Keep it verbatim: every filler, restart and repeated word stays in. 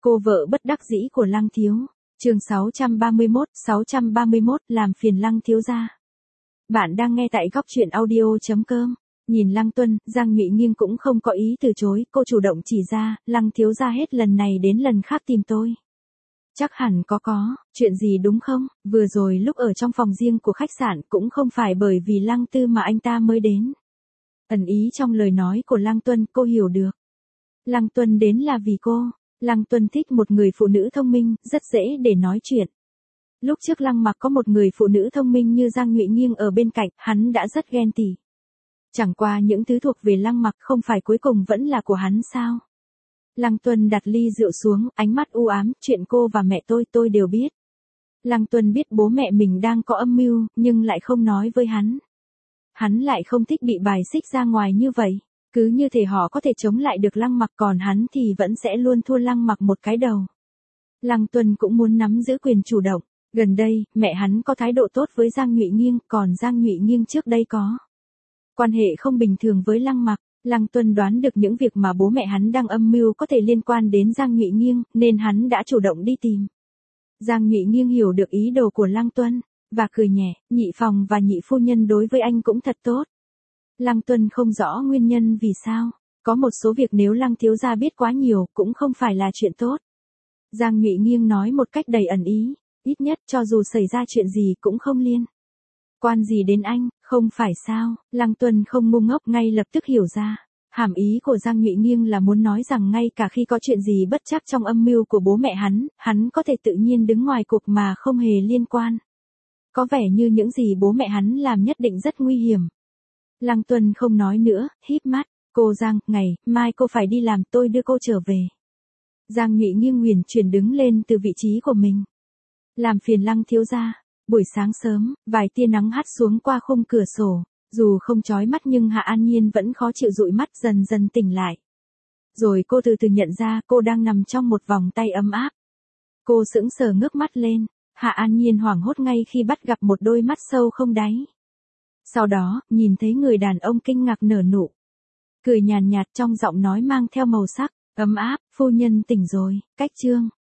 Cô vợ bất đắc dĩ của Lăng thiếu. Chương sáu trăm ba mươi mốt, sáu trăm ba mươi mốt làm phiền Lăng thiếu gia. Bạn đang nghe tại góc truyện audio chấm com. Nhìn Lăng Tuân, Giang Nhụy Nghiêng cũng không có ý từ chối, cô chủ động chỉ ra, Lăng thiếu gia hết lần này đến lần khác tìm tôi. Chắc hẳn có có, chuyện gì đúng không? Vừa rồi lúc ở trong phòng riêng của khách sạn cũng không phải bởi vì Lăng Tư mà anh ta mới đến. Ẩn ý trong lời nói của Lăng Tuân cô hiểu được. Lăng Tuân đến là vì cô. Lăng Tuân thích một người phụ nữ thông minh, rất dễ để nói chuyện. Lúc trước Lăng Mặc có một người phụ nữ thông minh như Giang Nhụy Nghiêng ở bên cạnh, hắn đã rất ghen tị. Chẳng qua những thứ thuộc về Lăng Mặc không phải cuối cùng vẫn là của hắn sao? Lăng Tuân đặt ly rượu xuống, ánh mắt u ám, chuyện cô và mẹ tôi tôi đều biết. Lăng Tuân biết bố mẹ mình đang có âm mưu, nhưng lại không nói với hắn. Hắn lại không thích bị bài xích ra ngoài như vậy. Cứ như thể họ có thể chống lại được Lăng Mặc, còn hắn thì vẫn sẽ luôn thua Lăng Mặc một cái đầu. Lăng Tuân cũng muốn nắm giữ quyền chủ động. Gần đây, mẹ hắn có thái độ tốt với Giang Nhụy Nghiêng, còn Giang Nhụy Nghiêng trước đây có quan hệ không bình thường với Lăng Mặc. Lăng Tuân đoán được những việc mà bố mẹ hắn đang âm mưu có thể liên quan đến Giang Nhụy Nghiêng, nên hắn đã chủ động đi tìm. Giang Nhụy Nghiêng hiểu được ý đồ của Lăng Tuân, và cười nhẹ, nhị phòng và nhị phu nhân đối với anh cũng thật tốt. Lăng Tuân không rõ nguyên nhân vì sao, có một số việc nếu Lăng thiếu gia biết quá nhiều cũng không phải là chuyện tốt. Giang Nhụy Nghiêng nói một cách đầy ẩn ý, ít nhất cho dù xảy ra chuyện gì cũng không liên quan gì đến anh, không phải sao? Lăng Tuân không ngu ngốc, ngay lập tức hiểu ra. Hàm ý của Giang Nhụy Nghiêng là muốn nói rằng ngay cả khi có chuyện gì bất trắc trong âm mưu của bố mẹ hắn, hắn có thể tự nhiên đứng ngoài cuộc mà không hề liên quan. Có vẻ như những gì bố mẹ hắn làm nhất định rất nguy hiểm. Lăng Tuân không nói nữa, híp mắt. Cô Giang, ngày mai cô phải đi làm, tôi đưa cô trở về. Giang Nhụy Nghiêng huyền chuyển đứng lên từ vị trí của mình. Làm phiền Lăng thiếu gia. Buổi sáng sớm, vài tia nắng hắt xuống qua khung cửa sổ, dù không chói mắt nhưng Hạ An Nhiên vẫn khó chịu dụi mắt, dần dần tỉnh lại. Rồi cô từ từ nhận ra cô đang nằm trong một vòng tay ấm áp. Cô sững sờ ngước mắt lên, Hạ An Nhiên hoảng hốt ngay khi bắt gặp một đôi mắt sâu không đáy. Sau đó, nhìn thấy người đàn ông kinh ngạc nở nụ cười nhàn nhạt, trong giọng nói mang theo màu sắc ấm áp. Phu nhân tỉnh rồi, cách chương.